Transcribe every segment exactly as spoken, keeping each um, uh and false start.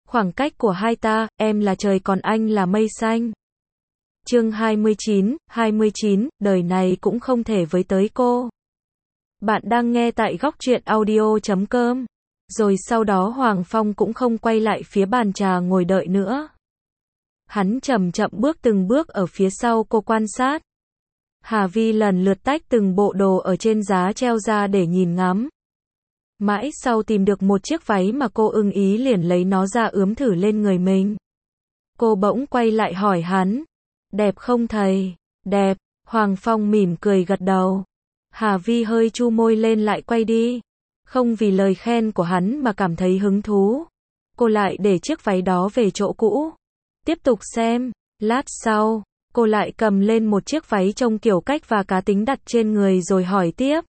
Khoảng cách của hai ta, em là trời còn anh là mây xanh. Chương hai mươi chín, hai mươi chín, đời này cũng không thể với tới cô. Bạn đang nghe tại góc truyện audio chấm com. Rồi sau đó Hoàng Phong cũng không quay lại phía bàn trà ngồi đợi nữa. Hắn chậm chậm bước từng bước ở phía sau cô quan sát. Hà Vi lần lượt tách từng bộ đồ ở trên giá treo ra để nhìn ngắm. Mãi sau tìm được một chiếc váy mà cô ưng ý liền lấy nó ra ướm thử lên người mình. Cô bỗng quay lại hỏi hắn. Đẹp không thầy? Đẹp. Hoàng Phong mỉm cười gật đầu. Hà Vi hơi chu môi lên lại quay đi. Không vì lời khen của hắn mà cảm thấy hứng thú. Cô lại để chiếc váy đó về chỗ cũ. Tiếp tục xem. Lát sau, cô lại cầm lên một chiếc váy trông kiểu cách và cá tính đặt trên người rồi hỏi tiếp.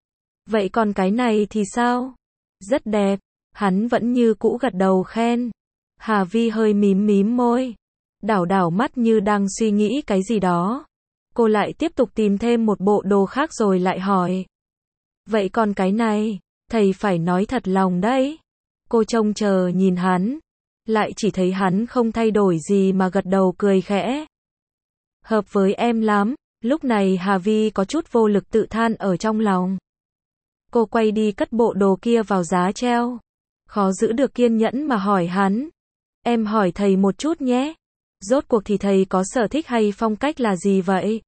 Vậy còn cái này thì sao? Rất đẹp. Hắn vẫn như cũ gật đầu khen. Hà Vi hơi mím mím môi. Đảo đảo mắt như đang suy nghĩ cái gì đó. Cô lại tiếp tục tìm thêm một bộ đồ khác rồi lại hỏi. Vậy còn cái này, thầy phải nói thật lòng đấy. Cô trông chờ nhìn hắn. Lại chỉ thấy hắn không thay đổi gì mà gật đầu cười khẽ. Hợp với em lắm. Lúc này Hà Vi có chút vô lực tự than ở trong lòng. Cô quay đi cất bộ đồ kia vào giá treo. Khó giữ được kiên nhẫn mà hỏi hắn. Em hỏi thầy một chút nhé. Rốt cuộc thì thầy có sở thích hay phong cách là gì vậy?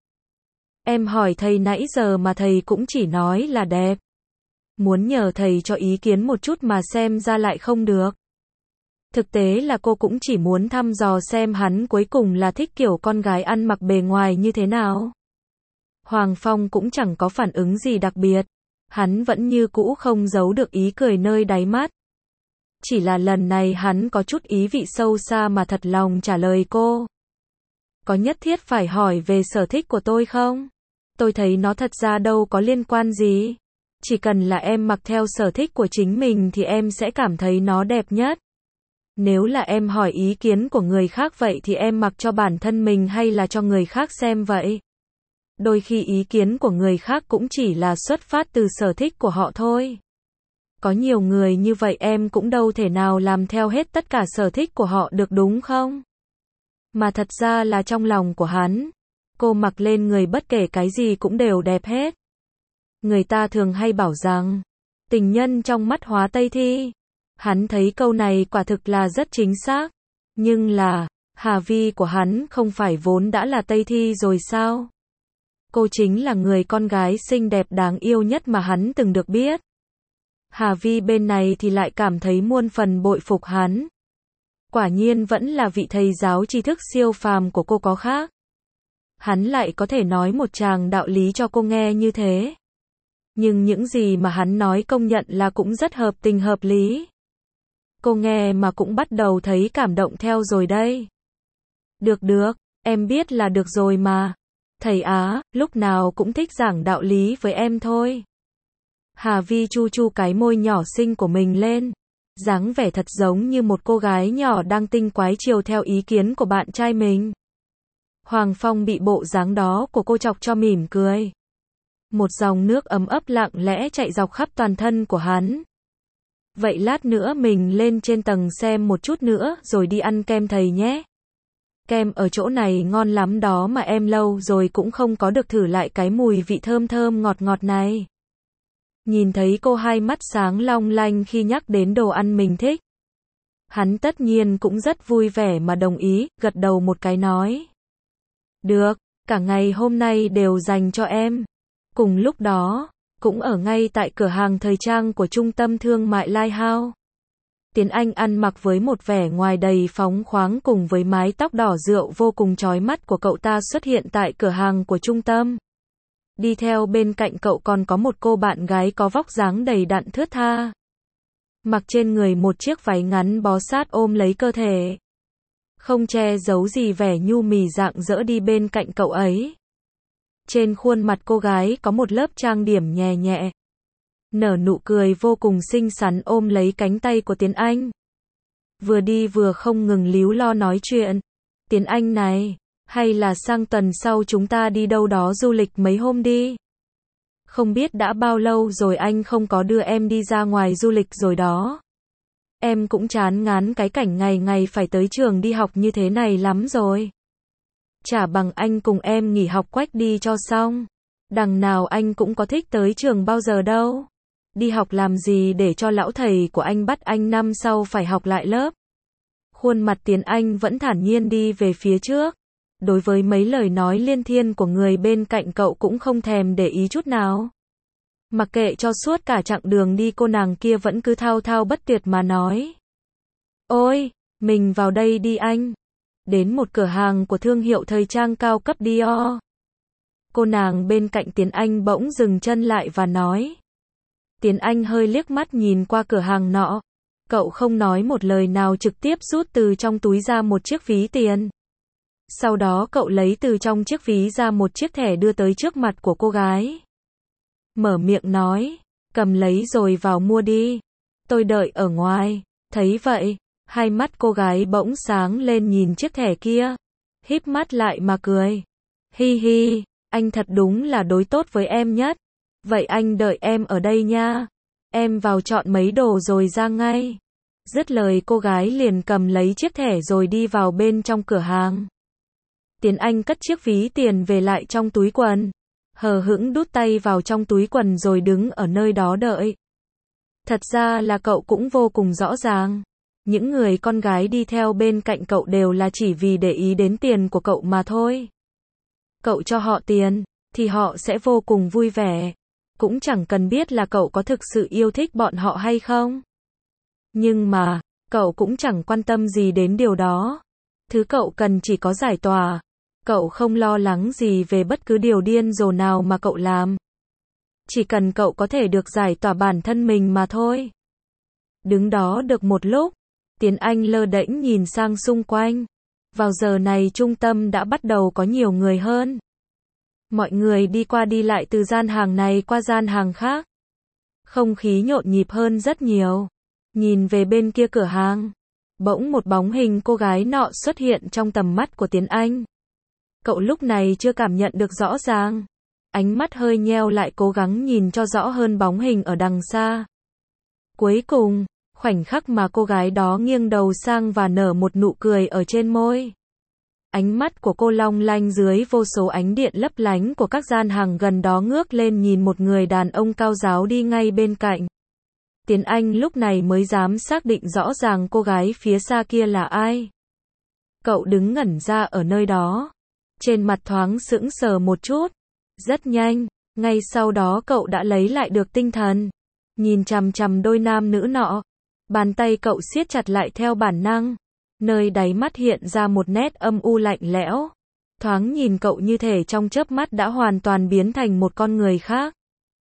Em hỏi thầy nãy giờ mà thầy cũng chỉ nói là đẹp. Muốn nhờ thầy cho ý kiến một chút mà xem ra lại không được. Thực tế là cô cũng chỉ muốn thăm dò xem hắn cuối cùng là thích kiểu con gái ăn mặc bề ngoài như thế nào. Hoàng Phong cũng chẳng có phản ứng gì đặc biệt. Hắn vẫn như cũ không giấu được ý cười nơi đáy mắt. Chỉ là lần này hắn có chút ý vị sâu xa mà thật lòng trả lời cô. Có nhất thiết phải hỏi về sở thích của tôi không? Tôi thấy nó thật ra đâu có liên quan gì. Chỉ cần là em mặc theo sở thích của chính mình thì em sẽ cảm thấy nó đẹp nhất. Nếu là em hỏi ý kiến của người khác vậy thì em mặc cho bản thân mình hay là cho người khác xem vậy? Đôi khi ý kiến của người khác cũng chỉ là xuất phát từ sở thích của họ thôi. Có nhiều người như vậy em cũng đâu thể nào làm theo hết tất cả sở thích của họ được đúng không? Mà thật ra là trong lòng của hắn, cô mặc lên người bất kể cái gì cũng đều đẹp hết. Người ta thường hay bảo rằng, tình nhân trong mắt hóa Tây Thi. Hắn thấy câu này quả thực là rất chính xác. Nhưng là, Hà Vi của hắn không phải vốn đã là Tây Thi rồi sao? Cô chính là người con gái xinh đẹp đáng yêu nhất mà hắn từng được biết. Hà Vi bên này thì lại cảm thấy muôn phần bội phục hắn. Quả nhiên vẫn là vị thầy giáo tri thức siêu phàm của cô có khác. Hắn lại có thể nói một tràng đạo lý cho cô nghe như thế. Nhưng những gì mà hắn nói công nhận là cũng rất hợp tình hợp lý. Cô nghe mà cũng bắt đầu thấy cảm động theo rồi đây. Được được, em biết là được rồi mà. Thầy Á, lúc nào cũng thích giảng đạo lý với em thôi. Hà Vi chu chu cái môi nhỏ xinh của mình lên. Dáng vẻ thật giống như một cô gái nhỏ đang tinh quái chiều theo ý kiến của bạn trai mình. Hoàng Phong bị bộ dáng đó của cô chọc cho mỉm cười. Một dòng nước ấm ấp lặng lẽ chạy dọc khắp toàn thân của hắn. Vậy lát nữa mình lên trên tầng xem một chút nữa rồi đi ăn kem thầy nhé. Kem ở chỗ này ngon lắm đó mà em lâu rồi cũng không có được thử lại cái mùi vị thơm thơm ngọt ngọt này. Nhìn thấy cô hai mắt sáng long lanh khi nhắc đến đồ ăn mình thích. Hắn tất nhiên cũng rất vui vẻ mà đồng ý, gật đầu một cái nói. Được, cả ngày hôm nay đều dành cho em. Cùng lúc đó, cũng ở ngay tại cửa hàng thời trang của trung tâm thương mại Lighthouse. Tiến Anh ăn mặc với một vẻ ngoài đầy phóng khoáng cùng với mái tóc đỏ rượu vô cùng chói mắt của cậu ta xuất hiện tại cửa hàng của trung tâm. Đi theo bên cạnh cậu còn có một cô bạn gái có vóc dáng đầy đặn thướt tha. Mặc trên người một chiếc váy ngắn bó sát ôm lấy cơ thể. Không che giấu gì vẻ nhu mì rạng rỡ đi bên cạnh cậu ấy. Trên khuôn mặt cô gái có một lớp trang điểm nhẹ nhẹ. Nở nụ cười vô cùng xinh xắn ôm lấy cánh tay của Tiến Anh. Vừa đi vừa không ngừng líu lo nói chuyện. Tiến Anh này, hay là sang tuần sau chúng ta đi đâu đó du lịch mấy hôm đi. Không biết đã bao lâu rồi anh không có đưa em đi ra ngoài du lịch rồi đó. em cũng chán ngán cái cảnh ngày ngày phải tới trường đi học như thế này lắm rồi. Chả bằng anh cùng em nghỉ học quách đi cho xong. Đằng nào anh cũng có thích tới trường bao giờ đâu. Đi học làm gì để cho lão thầy của anh bắt anh năm sau phải học lại lớp. Khuôn mặt Tiến Anh vẫn thản nhiên đi về phía trước. Đối với mấy lời nói liên thiên của người bên cạnh cậu cũng không thèm để ý chút nào. Mặc kệ cho suốt cả chặng đường đi cô nàng kia vẫn cứ thao thao bất tuyệt mà nói. Ôi, mình vào đây đi anh. Đến một cửa hàng của thương hiệu thời trang cao cấp Dior. Cô nàng bên cạnh Tiến Anh bỗng dừng chân lại và nói. Tiến Anh hơi liếc mắt nhìn qua cửa hàng nọ. Cậu không nói một lời nào trực tiếp rút từ trong túi ra một chiếc ví tiền. Sau đó cậu lấy từ trong chiếc ví ra một chiếc thẻ đưa tới trước mặt của cô gái. Mở miệng nói, cầm lấy rồi vào mua đi. Tôi đợi ở ngoài. Thấy vậy, hai mắt cô gái bỗng sáng lên nhìn chiếc thẻ kia. Híp mắt lại mà cười. Hi hi, anh thật đúng là đối tốt với em nhất. Vậy anh đợi em ở đây nha. Em vào chọn mấy đồ rồi ra ngay. Dứt lời cô gái liền cầm lấy chiếc thẻ rồi đi vào bên trong cửa hàng. Tiến Anh cất chiếc ví tiền về lại trong túi quần. Hờ hững đút tay vào trong túi quần rồi đứng ở nơi đó đợi. Thật ra là cậu cũng vô cùng rõ ràng. Những người con gái đi theo bên cạnh cậu đều là chỉ vì để ý đến tiền của cậu mà thôi. Cậu cho họ tiền, thì họ sẽ vô cùng vui vẻ. Cũng chẳng cần biết là cậu có thực sự yêu thích bọn họ hay không. Nhưng mà, cậu cũng chẳng quan tâm gì đến điều đó. Thứ cậu cần chỉ có giải tỏa. Cậu không lo lắng gì về bất cứ điều điên rồ nào mà cậu làm. Chỉ cần cậu có thể được giải tỏa bản thân mình mà thôi. Đứng đó được một lúc, Tiến Anh lơ đễnh nhìn sang xung quanh. Vào giờ này trung tâm đã bắt đầu có nhiều người hơn. Mọi người đi qua đi lại từ gian hàng này qua gian hàng khác. Không khí nhộn nhịp hơn rất nhiều. Nhìn về bên kia cửa hàng. Bỗng một bóng hình cô gái nọ xuất hiện trong tầm mắt của Tiến Anh. Cậu lúc này chưa cảm nhận được rõ ràng. Ánh mắt hơi nheo lại cố gắng nhìn cho rõ hơn bóng hình ở đằng xa. Cuối cùng, khoảnh khắc mà cô gái đó nghiêng đầu sang và nở một nụ cười ở trên môi. Ánh mắt của cô long lanh dưới vô số ánh điện lấp lánh của các gian hàng gần đó ngước lên nhìn một người đàn ông cao ráo đi ngay bên cạnh. Tiến Anh lúc này mới dám xác định rõ ràng cô gái phía xa kia là ai. Cậu đứng ngẩn ra ở nơi đó. Trên mặt thoáng sững sờ một chút. Rất nhanh, ngay sau đó cậu đã lấy lại được tinh thần. Nhìn chằm chằm đôi nam nữ nọ. Bàn tay cậu siết chặt lại theo bản năng. Nơi đáy mắt hiện ra một nét âm u lạnh lẽo. Thoáng nhìn cậu như thể trong chớp mắt đã hoàn toàn biến thành một con người khác.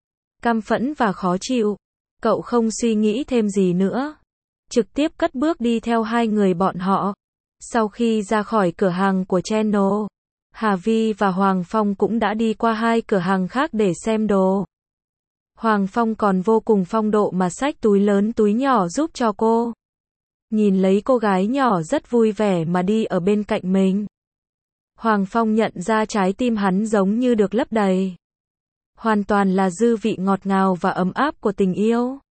Căm phẫn và khó chịu. Cậu không suy nghĩ thêm gì nữa. Trực tiếp cất bước đi theo hai người bọn họ. Sau khi ra khỏi cửa hàng của Channel, Hà Vi và Hoàng Phong cũng đã đi qua hai cửa hàng khác để xem đồ. Hoàng Phong còn vô cùng phong độ mà xách túi lớn túi nhỏ giúp cho cô. Nhìn lấy cô gái nhỏ rất vui vẻ mà đi ở bên cạnh mình. Hoàng Phong nhận ra trái tim hắn giống như được lấp đầy. Hoàn toàn là dư vị ngọt ngào và ấm áp của tình yêu.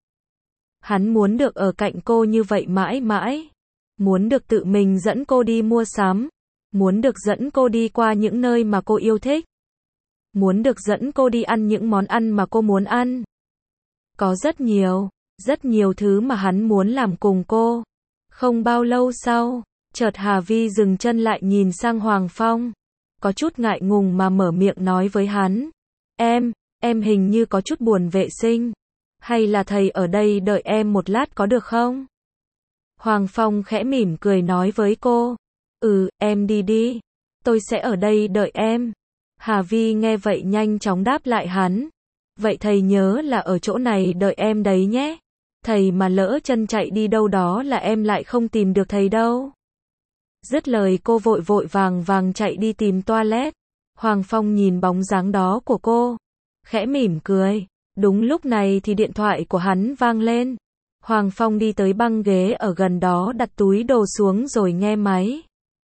Hắn muốn được ở cạnh cô như vậy mãi mãi. Muốn được tự mình dẫn cô đi mua sắm. Muốn được dẫn cô đi qua những nơi mà cô yêu thích. Muốn được dẫn cô đi ăn những món ăn mà cô muốn ăn. Có rất nhiều, rất nhiều thứ mà hắn muốn làm cùng cô. Không bao lâu sau, chợt Hà Vi dừng chân lại nhìn sang Hoàng Phong. Có chút ngại ngùng mà mở miệng nói với hắn. Em, em hình như có chút buồn vệ sinh. Hay là thầy ở đây đợi em một lát có được không? Hoàng Phong khẽ mỉm cười nói với cô. Ừ, em đi đi. Tôi sẽ ở đây đợi em. Hà Vi nghe vậy nhanh chóng đáp lại hắn. Vậy thầy nhớ là ở chỗ này đợi em đấy nhé. Thầy mà lỡ chân chạy đi đâu đó là em lại không tìm được thầy đâu. Dứt lời cô vội vội vàng vàng chạy đi tìm toilet. Hoàng Phong nhìn bóng dáng đó của cô. Khẽ mỉm cười. Đúng lúc này thì điện thoại của hắn vang lên. Hoàng Phong đi tới băng ghế ở gần đó đặt túi đồ xuống rồi nghe máy.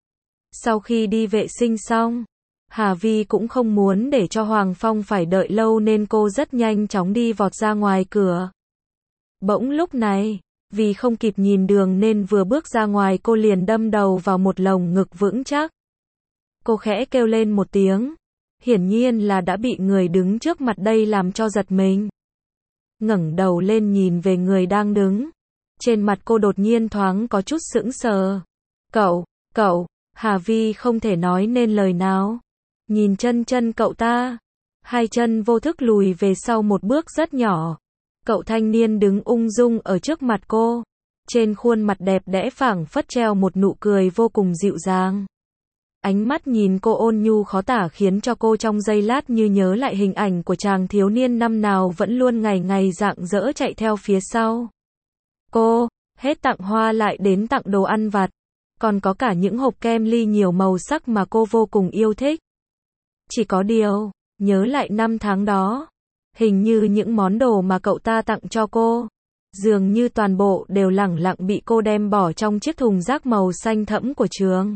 Sau khi đi vệ sinh xong, Hà Vi cũng không muốn để cho Hoàng Phong phải đợi lâu nên cô rất nhanh chóng đi vọt ra ngoài cửa. Bỗng lúc này, Vì không kịp nhìn đường nên vừa bước ra ngoài cô liền đâm đầu vào một lồng ngực vững chắc. Cô khẽ kêu lên một tiếng. Hiển nhiên là đã bị người đứng trước mặt đây làm cho giật mình. Ngẩng đầu lên nhìn về người đang đứng. Trên mặt cô đột nhiên thoáng có chút sững sờ. Cậu, cậu, Hà Vi không thể nói nên lời nào. Nhìn chân chân cậu ta. Hai chân vô thức lùi về sau một bước rất nhỏ. Cậu thanh niên đứng ung dung ở trước mặt cô. Trên khuôn mặt đẹp đẽ phảng phất treo một nụ cười vô cùng dịu dàng. Ánh mắt nhìn cô ôn nhu khó tả khiến cho cô trong giây lát như nhớ lại hình ảnh của chàng thiếu niên năm nào vẫn luôn ngày ngày rạng rỡ chạy theo phía sau. Cô, hết tặng hoa lại đến tặng đồ ăn vặt. Còn có cả những hộp kem ly nhiều màu sắc mà cô vô cùng yêu thích. Chỉ có điều, nhớ lại năm tháng đó. Hình như những món đồ mà cậu ta tặng cho cô. Dường như toàn bộ đều lẳng lặng bị cô đem bỏ trong chiếc thùng rác màu xanh thẫm của trường.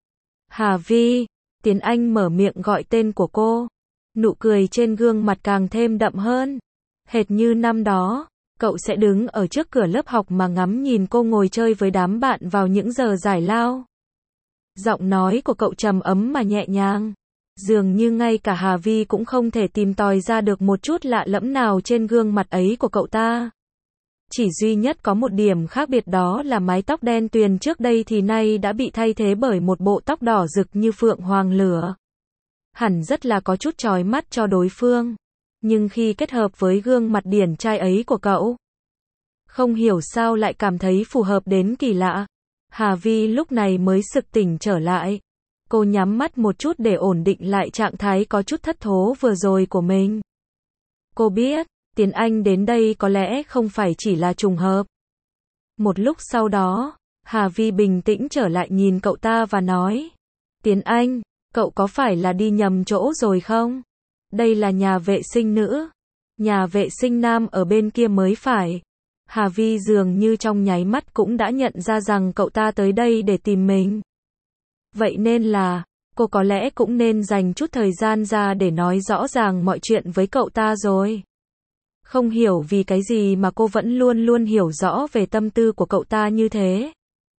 Hà Vi, Tiến Anh mở miệng gọi tên của cô. Nụ cười trên gương mặt càng thêm đậm hơn. Hệt như năm đó, cậu sẽ đứng ở trước cửa lớp học mà ngắm nhìn cô ngồi chơi với đám bạn vào những giờ giải lao. Giọng nói của cậu trầm ấm mà nhẹ nhàng. Dường như ngay cả Hà Vi cũng không thể tìm tòi ra được một chút lạ lẫm nào trên gương mặt ấy của cậu ta. Chỉ duy nhất có một điểm khác biệt đó là mái tóc đen tuyền trước đây thì nay đã bị thay thế bởi một bộ tóc đỏ rực như phượng hoàng lửa. Hẳn rất là có chút chói mắt cho đối phương. Nhưng khi kết hợp với gương mặt điển trai ấy của cậu, không hiểu sao lại cảm thấy phù hợp đến kỳ lạ. Hà Vi lúc này mới sực tỉnh trở lại. Cô nhắm mắt một chút để ổn định lại trạng thái có chút thất thố vừa rồi của mình. Cô biết, Tiến Anh đến đây có lẽ không phải chỉ là trùng hợp. Một lúc sau đó, Hà Vi bình tĩnh trở lại nhìn cậu ta và nói. Tiến Anh, cậu có phải là đi nhầm chỗ rồi không? Đây là nhà vệ sinh nữ. Nhà vệ sinh nam ở bên kia mới phải. Hà Vi dường như trong nháy mắt cũng đã nhận ra rằng cậu ta tới đây để tìm mình. Vậy nên là, cô có lẽ cũng nên dành chút thời gian ra để nói rõ ràng mọi chuyện với cậu ta rồi. Không hiểu vì cái gì mà cô vẫn luôn luôn hiểu rõ về tâm tư của cậu ta như thế.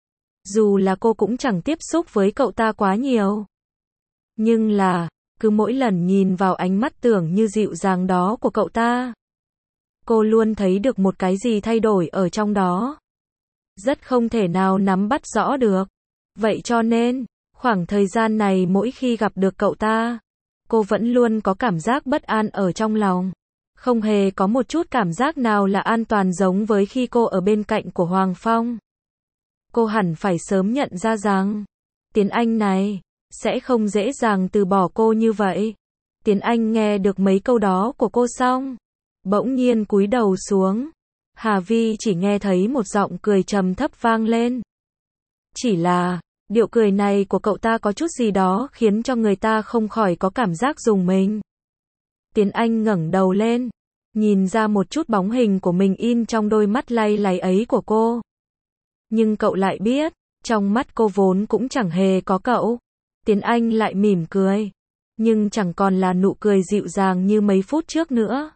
Dù là cô cũng chẳng tiếp xúc với cậu ta quá nhiều. Nhưng là, cứ mỗi lần nhìn vào ánh mắt tưởng như dịu dàng đó của cậu ta, cô luôn thấy được một cái gì thay đổi ở trong đó. Rất không thể nào nắm bắt rõ được. Vậy cho nên, khoảng thời gian này mỗi khi gặp được cậu ta, cô vẫn luôn có cảm giác bất an ở trong lòng. Không hề có một chút cảm giác nào là an toàn giống với khi cô ở bên cạnh của Hoàng Phong. Cô hẳn phải sớm nhận ra rằng, Tiến Anh này, sẽ không dễ dàng từ bỏ cô như vậy. Tiến Anh nghe được mấy câu đó của cô xong, bỗng nhiên cúi đầu xuống. Hà Vi chỉ nghe thấy một giọng cười trầm thấp vang lên. Chỉ là, điệu cười này của cậu ta có chút gì đó khiến cho người ta không khỏi có cảm giác rùng mình. Tiến Anh ngẩng đầu lên, nhìn ra một chút bóng hình của mình in trong đôi mắt lay láy ấy của cô. Nhưng cậu lại biết, trong mắt cô vốn cũng chẳng hề có cậu. Tiến Anh lại mỉm cười, nhưng chẳng còn là nụ cười dịu dàng như mấy phút trước nữa.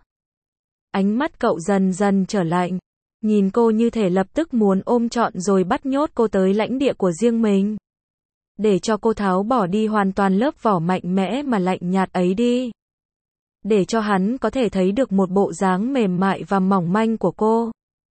Ánh mắt cậu dần dần trở lạnh, nhìn cô như thể lập tức muốn ôm trọn rồi bắt nhốt cô tới lãnh địa của riêng mình. Để cho cô tháo bỏ đi hoàn toàn lớp vỏ mạnh mẽ mà lạnh nhạt ấy đi. Để cho hắn có thể thấy được một bộ dáng mềm mại và mỏng manh của cô.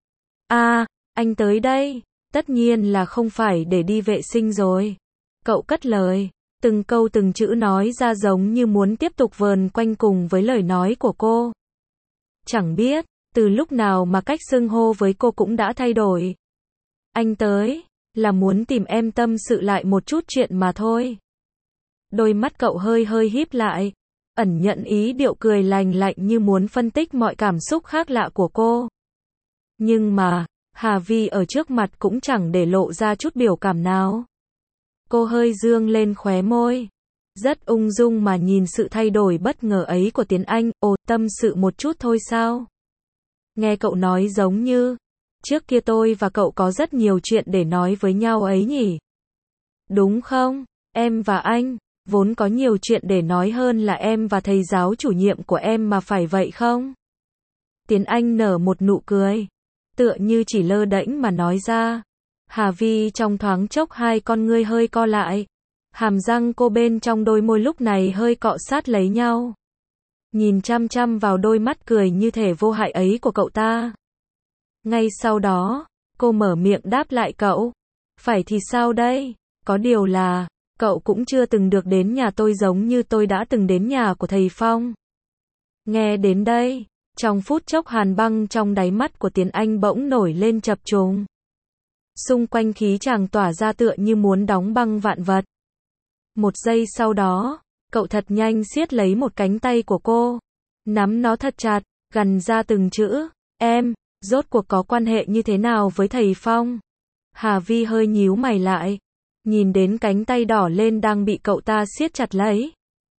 À, anh tới đây, tất nhiên là không phải để đi vệ sinh rồi. Cậu cất lời, từng câu từng chữ nói ra giống như muốn tiếp tục vờn quanh cùng với lời nói của cô. Chẳng biết, từ lúc nào mà cách xưng hô với cô cũng đã thay đổi. Anh tới, là muốn tìm em tâm sự lại một chút chuyện mà thôi. Đôi mắt cậu hơi hơi híp lại, ẩn nhận ý điệu cười lành lạnh như muốn phân tích mọi cảm xúc khác lạ của cô. Nhưng mà, Hà Vi ở trước mặt cũng chẳng để lộ ra chút biểu cảm nào. Cô hơi dương lên khóe môi, rất ung dung mà nhìn sự thay đổi bất ngờ ấy của Tiến Anh. Ồ, tâm sự một chút thôi sao? Nghe cậu nói giống như, trước kia tôi và cậu có rất nhiều chuyện để nói với nhau ấy nhỉ? Đúng không? Em và anh, vốn có nhiều chuyện để nói hơn là em và thầy giáo chủ nhiệm của em mà phải vậy không? Tiến Anh nở một nụ cười. tựa như chỉ lơ đễnh mà nói ra. Hà Vi trong thoáng chốc hai con ngươi hơi co lại. Hàm răng cô bên trong đôi môi lúc này hơi cọ sát lấy nhau. Nhìn chăm chăm vào đôi mắt cười như thể vô hại ấy của cậu ta. Ngay sau đó, cô mở miệng đáp lại cậu. Phải thì sao đây? Có điều là, cậu cũng chưa từng được đến nhà tôi giống như tôi đã từng đến nhà của thầy Phong. Nghe đến đây, trong phút chốc hàn băng trong đáy mắt của Tiến Anh bỗng nổi lên chập trùng. Xung quanh khí chàng tỏa ra tựa như muốn đóng băng vạn vật. Một giây sau đó, cậu thật nhanh siết lấy một cánh tay của cô, nắm nó thật chặt, gằn ra từng chữ, em, rốt cuộc có quan hệ như thế nào với thầy Phong? Hà Vi hơi nhíu mày lại, nhìn đến cánh tay đỏ lên đang bị cậu ta siết chặt lấy.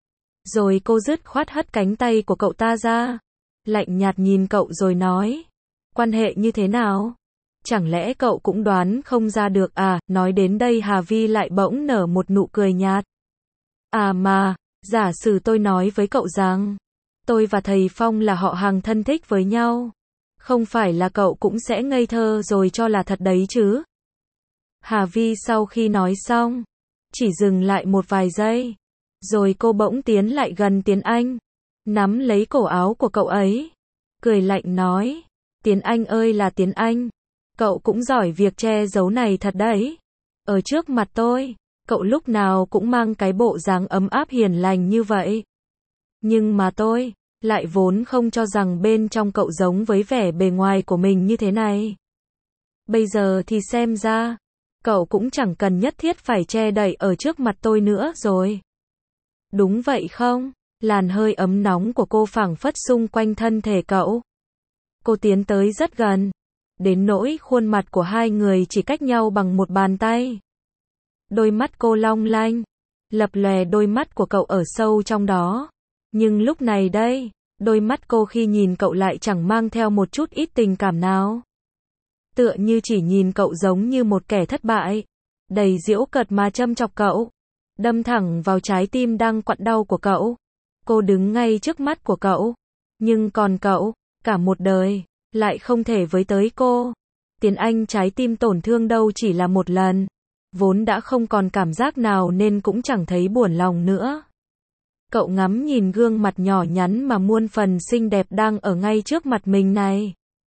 Rồi cô dứt khoát hất cánh tay của cậu ta ra, lạnh nhạt nhìn cậu rồi nói, quan hệ như thế nào? Chẳng lẽ cậu cũng đoán không ra được à? Nói đến đây Hà Vi lại bỗng nở một nụ cười nhạt. À mà, giả sử tôi nói với cậu rằng, tôi và thầy Phong là họ hàng thân thích với nhau. Không phải là cậu cũng sẽ ngây thơ rồi cho là thật đấy chứ? Hà Vi sau khi nói xong, chỉ dừng lại một vài giây. Rồi cô bỗng tiến lại gần Tiến Anh, nắm lấy cổ áo của cậu ấy. Cười lạnh nói, Tiến Anh ơi là Tiến Anh. Cậu cũng giỏi việc che giấu này thật đấy. Ở trước mặt tôi, cậu lúc nào cũng mang cái bộ dáng ấm áp hiền lành như vậy. Nhưng mà tôi, lại vốn không cho rằng bên trong cậu giống với vẻ bề ngoài của mình như thế này. Bây giờ thì xem ra, cậu cũng chẳng cần nhất thiết phải che đậy ở trước mặt tôi nữa rồi. Đúng vậy không? Làn hơi ấm nóng của cô phảng phất xung quanh thân thể cậu. Cô tiến tới rất gần, đến nỗi khuôn mặt của hai người chỉ cách nhau bằng một bàn tay. Đôi mắt cô long lanh, lập lòe đôi mắt của cậu ở sâu trong đó. Nhưng lúc này đây, đôi mắt cô khi nhìn cậu lại chẳng mang theo một chút ít tình cảm nào. Tựa như chỉ nhìn cậu giống như một kẻ thất bại, đầy giễu cợt mà châm chọc cậu, đâm thẳng vào trái tim đang quặn đau của cậu. Cô đứng ngay trước mắt của cậu, nhưng còn cậu, cả một đời, lại không thể với tới cô. Tiến Anh trái tim tổn thương đâu chỉ là một lần, vốn đã không còn cảm giác nào nên cũng chẳng thấy buồn lòng nữa. Cậu ngắm nhìn gương mặt nhỏ nhắn mà muôn phần xinh đẹp đang ở ngay trước mặt mình này.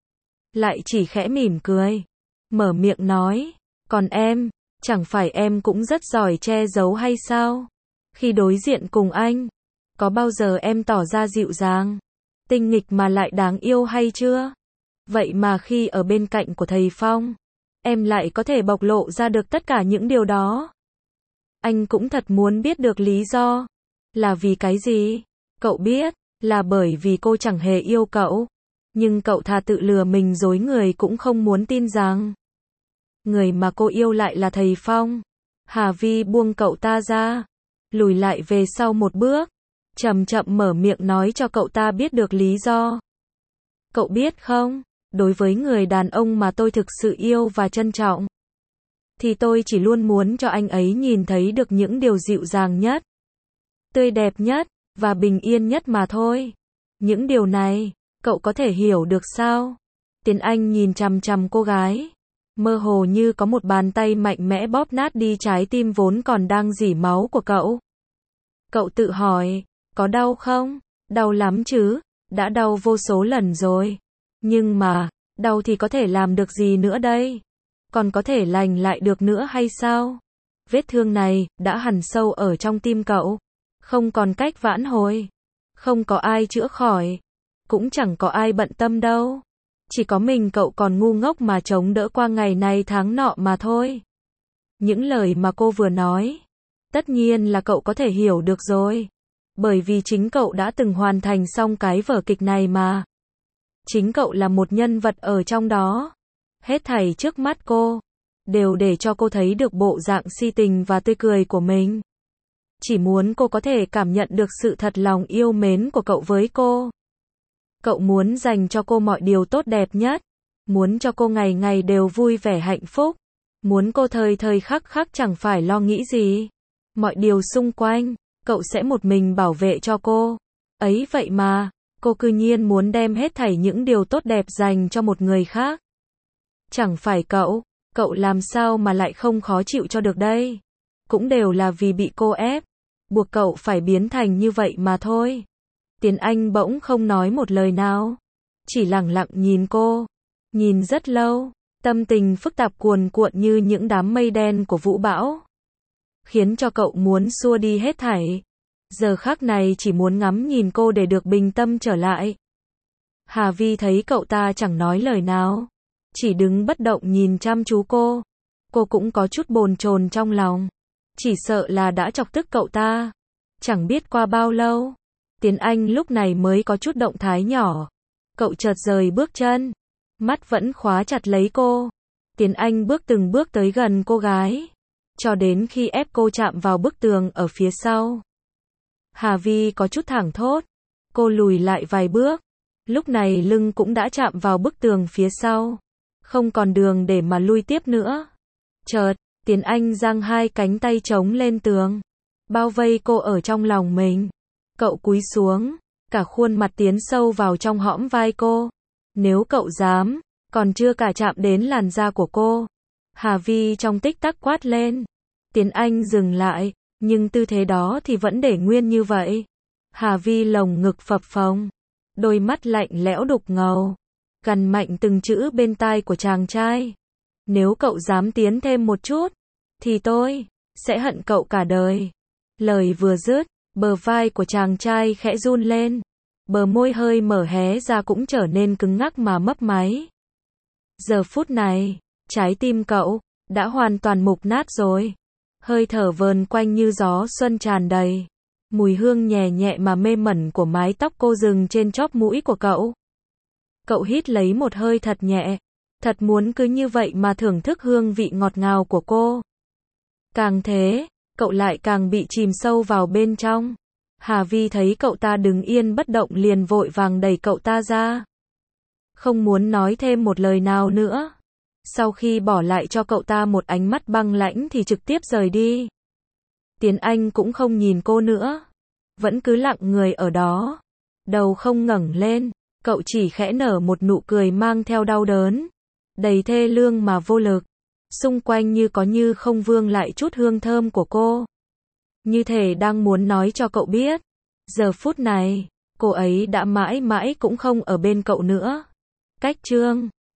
Lại chỉ khẽ mỉm cười, mở miệng nói, còn em, chẳng phải em cũng rất giỏi che giấu hay sao? Khi đối diện cùng anh, có bao giờ em tỏ ra dịu dàng, tinh nghịch mà lại đáng yêu hay chưa? Vậy mà khi ở bên cạnh của thầy Phong, em lại có thể bộc lộ ra được tất cả những điều đó. Anh cũng thật muốn biết được lý do. Là vì cái gì? Cậu biết, là bởi vì cô chẳng hề yêu cậu. Nhưng cậu thà tự lừa mình dối người cũng không muốn tin rằng người mà cô yêu lại là thầy Phong. Hà Vi buông cậu ta ra, lùi lại về sau một bước, chậm chậm mở miệng nói cho cậu ta biết được lý do. Cậu biết không, đối với người đàn ông mà tôi thực sự yêu và trân trọng, thì tôi chỉ luôn muốn cho anh ấy nhìn thấy được những điều dịu dàng nhất, tươi đẹp nhất, và bình yên nhất mà thôi. Những điều này, cậu có thể hiểu được sao? Tiến Anh nhìn chằm chằm cô gái, mơ hồ như có một bàn tay mạnh mẽ bóp nát đi trái tim vốn còn đang rỉ máu của cậu. Cậu tự hỏi, có đau không? Đau lắm chứ, đã đau vô số lần rồi. Nhưng mà, đau thì có thể làm được gì nữa đây? Còn có thể lành lại được nữa hay sao? Vết thương này, đã hằn sâu ở trong tim cậu. Không còn cách vãn hồi. Không có ai chữa khỏi. Cũng chẳng có ai bận tâm đâu. Chỉ có mình cậu còn ngu ngốc mà chống đỡ qua ngày này tháng nọ mà thôi. Những lời mà cô vừa nói, tất nhiên là cậu có thể hiểu được rồi. Bởi vì chính cậu đã từng hoàn thành xong cái vở kịch này mà. Chính cậu là một nhân vật ở trong đó. Hết thảy trước mắt cô, đều để cho cô thấy được bộ dạng si tình và tươi cười của mình. Chỉ muốn cô có thể cảm nhận được sự thật lòng yêu mến của cậu với cô. Cậu muốn dành cho cô mọi điều tốt đẹp nhất. Muốn cho cô ngày ngày đều vui vẻ hạnh phúc. Muốn cô thời thời khắc khắc chẳng phải lo nghĩ gì. Mọi điều xung quanh, cậu sẽ một mình bảo vệ cho cô. Ấy vậy mà, cô cư nhiên muốn đem hết thảy những điều tốt đẹp dành cho một người khác. Chẳng phải cậu, cậu làm sao mà lại không khó chịu cho được đây. Cũng đều là vì bị cô ép, buộc cậu phải biến thành như vậy mà thôi. Tiến Anh bỗng không nói một lời nào, chỉ lặng lặng nhìn cô, nhìn rất lâu, tâm tình phức tạp cuồn cuộn như những đám mây đen của vũ bão, khiến cho cậu muốn xua đi hết thảy. Giờ khắc này chỉ muốn ngắm nhìn cô để được bình tâm trở lại. Hà Vi thấy cậu ta chẳng nói lời nào, chỉ đứng bất động nhìn chăm chú cô. Cô cũng có chút bồn chồn trong lòng, chỉ sợ là đã chọc tức cậu ta. Chẳng biết qua bao lâu, Tiến Anh lúc này mới có chút động thái nhỏ. Cậu chợt rời bước chân, mắt vẫn khóa chặt lấy cô. Tiến Anh bước từng bước tới gần cô gái, cho đến khi ép cô chạm vào bức tường ở phía sau. Hà Vi có chút thảng thốt, cô lùi lại vài bước, lúc này lưng cũng đã chạm vào bức tường phía sau, không còn đường để mà lui tiếp nữa. Chợt, Tiến Anh giang hai cánh tay chống lên tường, bao vây cô ở trong lòng mình. Cậu cúi xuống, cả khuôn mặt tiến sâu vào trong hõm vai cô. Nếu cậu dám, còn chưa cả chạm đến làn da của cô. Hà Vi trong tích tắc quát lên. Tiến Anh dừng lại, nhưng tư thế đó thì vẫn để nguyên như vậy. Hà Vi lồng ngực phập phồng, đôi mắt lạnh lẽo đục ngầu, gằn mạnh từng chữ bên tai của chàng trai. Nếu cậu dám tiến thêm một chút, thì tôi sẽ hận cậu cả đời. Lời vừa dứt, bờ vai của chàng trai khẽ run lên, bờ môi hơi mở hé ra cũng trở nên cứng ngắc mà mấp máy. Giờ phút này, trái tim cậu đã hoàn toàn mục nát rồi. Hơi thở vờn quanh như gió xuân tràn đầy, mùi hương nhẹ nhẹ mà mê mẩn của mái tóc cô dừng trên chóp mũi của cậu. Cậu hít lấy một hơi thật nhẹ, thật muốn cứ như vậy mà thưởng thức hương vị ngọt ngào của cô. Càng thế, cậu lại càng bị chìm sâu vào bên trong. Hà Vi thấy cậu ta đứng yên bất động liền vội vàng đẩy cậu ta ra. Không muốn nói thêm một lời nào nữa. Sau khi bỏ lại cho cậu ta một ánh mắt băng lãnh thì trực tiếp rời đi. Tiến Anh cũng không nhìn cô nữa, vẫn cứ lặng người ở đó, đầu không ngẩng lên. Cậu chỉ khẽ nở một nụ cười mang theo đau đớn, đầy thê lương mà vô lực. Xung quanh như có như không vương lại chút hương thơm của cô, như thể đang muốn nói cho cậu biết, giờ phút này, cô ấy đã mãi mãi cũng không ở bên cậu nữa. Cách chương